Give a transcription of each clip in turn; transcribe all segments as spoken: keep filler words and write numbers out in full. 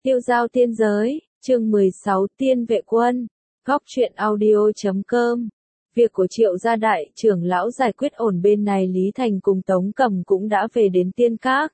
Tiêu giao tiên giới, chương mười sáu Tiên vệ quân, góc truyện audio chấm com. Việc của Triệu gia đại trưởng lão giải quyết ổn bên này, Lý Thành cùng Tống Cầm cũng đã về đến Tiên Các.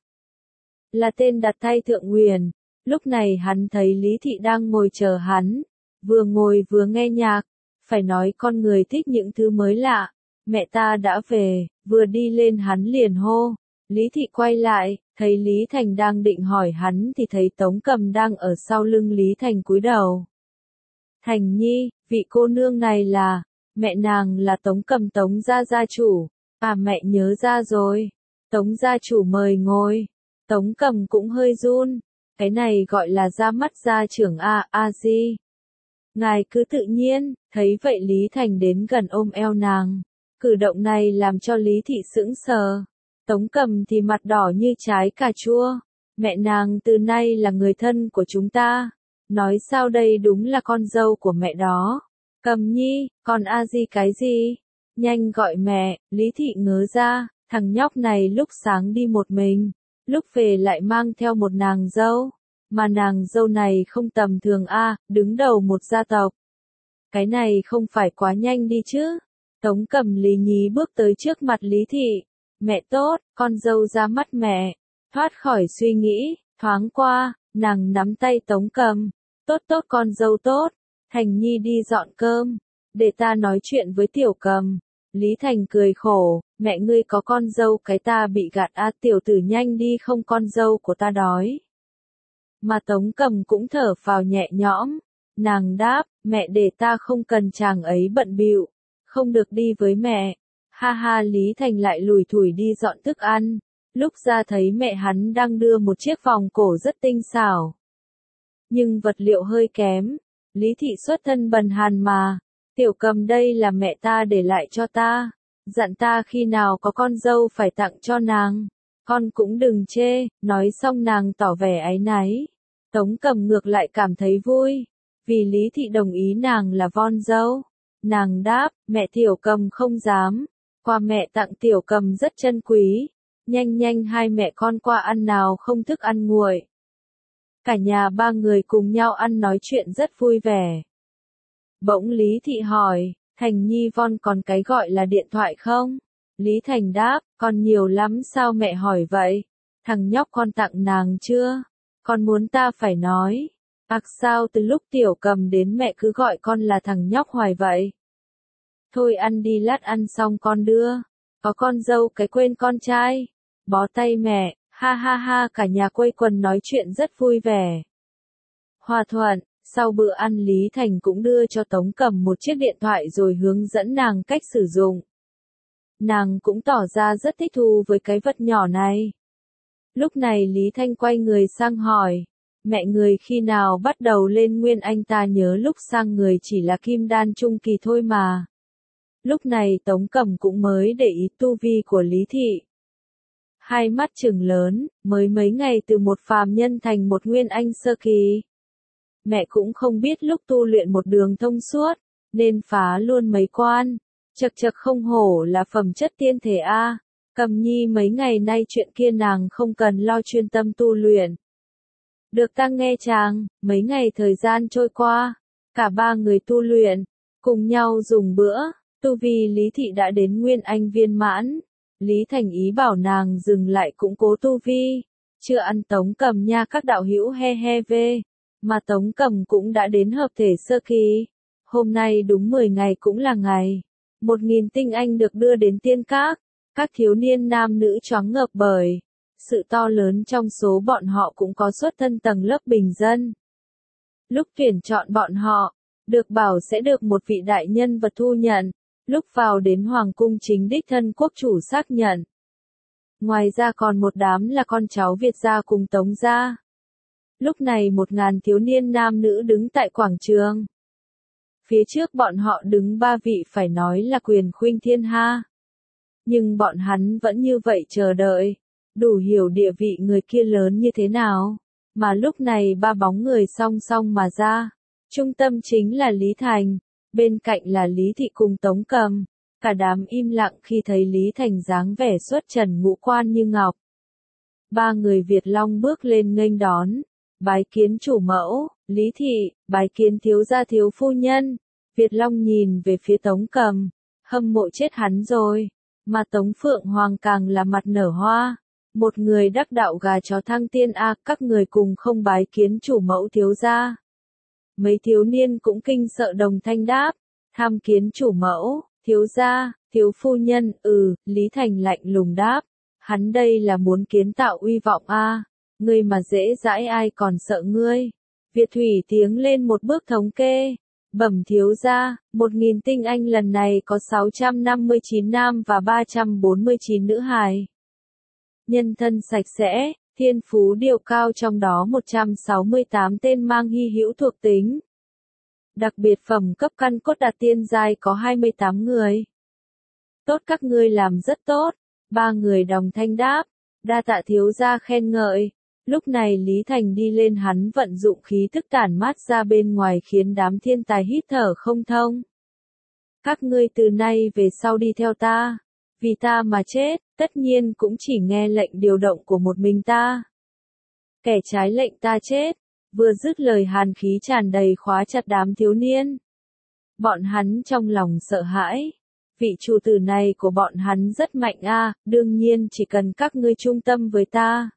Là tên đặt thay Thượng Huyền, lúc này hắn thấy Lý Thị đang ngồi chờ hắn, vừa ngồi vừa nghe nhạc, phải nói con người thích những thứ mới lạ. Mẹ ta đã về, vừa đi lên hắn liền hô. Lý Thị quay lại, thấy Lý Thành đang định hỏi hắn thì thấy Tống Cầm đang ở sau lưng Lý Thành cúi đầu. Thành Nhi, vị cô nương này là, mẹ nàng là Tống Cầm Tống gia gia chủ. À, mẹ nhớ ra rồi. Tống gia chủ mời ngồi. Tống Cầm cũng hơi run. Cái này gọi là ra mắt gia trưởng a, a di. Ngài cứ tự nhiên, thấy vậy Lý Thành đến gần ôm eo nàng. Cử động này làm cho Lý Thị sững sờ. Tống Cầm thì mặt đỏ như trái cà chua. Mẹ nàng từ nay là người thân của chúng ta. Nói sao đây, đúng là con dâu của mẹ đó. Cầm Nhi, còn a di cái gì? Nhanh gọi mẹ. Lý Thị ngớ ra, thằng nhóc này lúc sáng đi một mình, lúc về lại mang theo một nàng dâu. Mà nàng dâu này không tầm thường a, đứng đầu một gia tộc. Cái này không phải quá nhanh đi chứ? Tống Cầm lì nhí bước tới trước mặt Lý Thị. Mẹ tốt, con dâu ra mắt mẹ. Thoát khỏi suy nghĩ, thoáng qua, nàng nắm tay Tống Cầm. Tốt tốt con dâu tốt, Thành Nhi đi dọn cơm, để ta nói chuyện với Tiểu Cầm. Lý Thành cười khổ, mẹ ngươi có con dâu cái ta bị gạt a, tiểu tử nhanh đi không con dâu của ta đói. Mà Tống Cầm cũng thở phào nhẹ nhõm, nàng đáp, mẹ để ta không cần chàng ấy bận bịu, không được đi với mẹ. Ha ha, Lý Thành lại lủi thủi đi dọn thức ăn, lúc ra thấy mẹ hắn đang đưa một chiếc vòng cổ rất tinh xảo. Nhưng vật liệu hơi kém, Lý Thị xuất thân bần hàn mà, Tiểu Cầm đây là mẹ ta để lại cho ta, dặn ta khi nào có con dâu phải tặng cho nàng, con cũng đừng chê. Nói xong nàng tỏ vẻ áy náy. Tống Cầm ngược lại cảm thấy vui, vì Lý Thị đồng ý nàng là von dâu. Nàng đáp, mẹ Tiểu Cầm không dám, quà mẹ tặng Tiểu Cầm rất chân quý, nhanh nhanh hai mẹ con qua ăn nào không thức ăn nguội. Cả nhà ba người cùng nhau ăn nói chuyện rất vui vẻ. Bỗng Lý Thị hỏi, Thành Nhi von còn cái gọi là điện thoại không? Lý Thành đáp, con nhiều lắm sao mẹ hỏi vậy? Thằng nhóc con tặng nàng chưa? Con muốn ta phải nói. Ặc sao từ lúc Tiểu Cầm đến mẹ cứ gọi con là thằng nhóc hoài vậy? Thôi ăn đi, lát ăn xong con đưa. Có con dâu cái quên con trai. Bó tay mẹ, ha ha ha, cả nhà quây quần nói chuyện rất vui vẻ. Hòa thuận, sau bữa ăn Lý Thành cũng đưa cho Tống Cầm một chiếc điện thoại rồi hướng dẫn nàng cách sử dụng. Nàng cũng tỏ ra rất thích thú với cái vật nhỏ này. Lúc này Lý Thanh quay người sang hỏi, mẹ người khi nào bắt đầu lên nguyên anh, ta nhớ lúc sang người chỉ là kim đan trung kỳ thôi mà. Lúc này Tống Cầm cũng mới để ý tu vi của Lý Thị. Hai mắt trừng lớn, mới mấy ngày từ một phàm nhân thành một nguyên anh sơ kỳ. Mẹ cũng không biết lúc tu luyện một đường thông suốt, nên phá luôn mấy quan. Chật chật, không hổ là phẩm chất tiên thể a. Cầm Nhi mấy ngày nay chuyện kia nàng không cần lo, chuyên tâm tu luyện. Được ta nghe chàng. Mấy ngày thời gian trôi qua, cả ba người tu luyện, cùng nhau dùng bữa, tu vi Lý Thị đã đến nguyên anh viên mãn. Lý Thành ý bảo nàng dừng lại củng cố tu vi, chưa ăn Tống Cầm nha các đạo hữu, he he về, mà Tống Cầm cũng đã đến hợp thể sơ kỳ. Hôm nay đúng mười ngày cũng là ngày một nghìn tinh anh được đưa đến Tiên Các. Các thiếu niên nam nữ choáng ngợp bởi sự to lớn, trong số bọn họ cũng có xuất thân tầng lớp bình dân. Lúc tuyển chọn bọn họ, được bảo sẽ được một vị đại nhân vật thu nhận, lúc vào đến hoàng cung chính đích thân quốc chủ xác nhận. Ngoài ra còn một đám là con cháu Việt gia cùng Tống gia. Lúc này một ngàn thiếu niên nam nữ đứng tại quảng trường. Phía trước bọn họ đứng ba vị phải nói là quyền khuynh thiên ha. Nhưng bọn hắn vẫn như vậy chờ đợi, đủ hiểu địa vị người kia lớn như thế nào. Mà lúc này ba bóng người song song mà ra. Trung tâm chính là Lý Thành, bên cạnh là Lý Thị cùng Tống Cầm. Cả đám im lặng khi thấy Lý Thành dáng vẻ xuất trần ngũ quan như ngọc. Ba người Việt Long bước lên nghênh đón. bái kiến chủ mẫu, Lý Thị, bái kiến thiếu gia thiếu phu nhân. Việt Long nhìn về phía Tống Cầm, hâm mộ chết hắn rồi, mà Tống Phượng Hoàng càng là mặt nở hoa. Một người đắc đạo gà chó thăng tiên a, các người cùng không bái kiến chủ mẫu thiếu gia. Mấy thiếu niên cũng kinh sợ đồng thanh đáp, tham kiến chủ mẫu, thiếu gia, thiếu phu nhân, ừ, Lý Thành lạnh lùng đáp, hắn đây là muốn kiến tạo uy vọng a, ngươi mà dễ dãi ai còn sợ ngươi. Việt Thủy tiến lên một bước thống kê, bẩm thiếu gia, một nghìn tinh anh lần này có sáu trăm năm mươi chín nam và ba trăm bốn mươi chín nữ hài. Nhân thân sạch sẽ, thiên phú điệu cao, trong đó một trăm sáu mươi tám tên mang hy hữu thuộc tính. Đặc biệt phẩm cấp căn cốt đạt tiên giai có hai mươi tám người. Tốt, các ngươi làm rất tốt. Ba người đồng thanh đáp, đa tạ thiếu gia khen ngợi. Lúc này Lý Thành đi lên, hắn vận dụng khí thức tản mát ra bên ngoài khiến đám thiên tài hít thở không thông. Các ngươi từ nay về sau đi theo ta, vì ta mà chết, tất nhiên cũng chỉ nghe lệnh điều động của một mình ta. Kẻ trái lệnh ta chết. Vừa dứt lời, hàn khí tràn đầy khóa chặt đám thiếu niên. Bọn hắn trong lòng sợ hãi. Vị chủ tử này của bọn hắn rất mạnh a, đương nhiên chỉ cần các ngươi trung tâm với ta,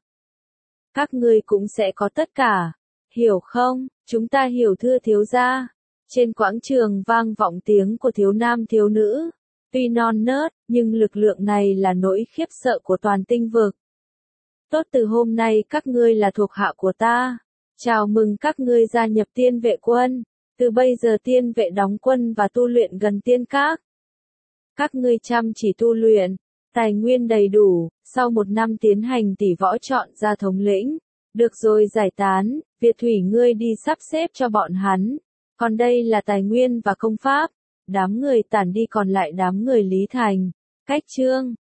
các ngươi cũng sẽ có tất cả. Hiểu không? Chúng ta hiểu thưa thiếu gia. Trên quảng trường vang vọng tiếng của thiếu nam thiếu nữ. Tuy non nớt, nhưng lực lượng này là nỗi khiếp sợ của toàn tinh vực. Tốt, từ hôm nay các ngươi là thuộc hạ của ta. Chào mừng các ngươi gia nhập tiên vệ quân. Từ bây giờ tiên vệ đóng quân và tu luyện gần tiên các. Các ngươi chăm chỉ tu luyện, tài nguyên đầy đủ, sau một năm tiến hành tỷ võ chọn ra thống lĩnh. Được rồi, giải tán, Việt Thủy ngươi đi sắp xếp cho bọn hắn. Còn đây là tài nguyên và công pháp. Đám người tản đi, còn lại đám người Lý Thành, Cách Trương,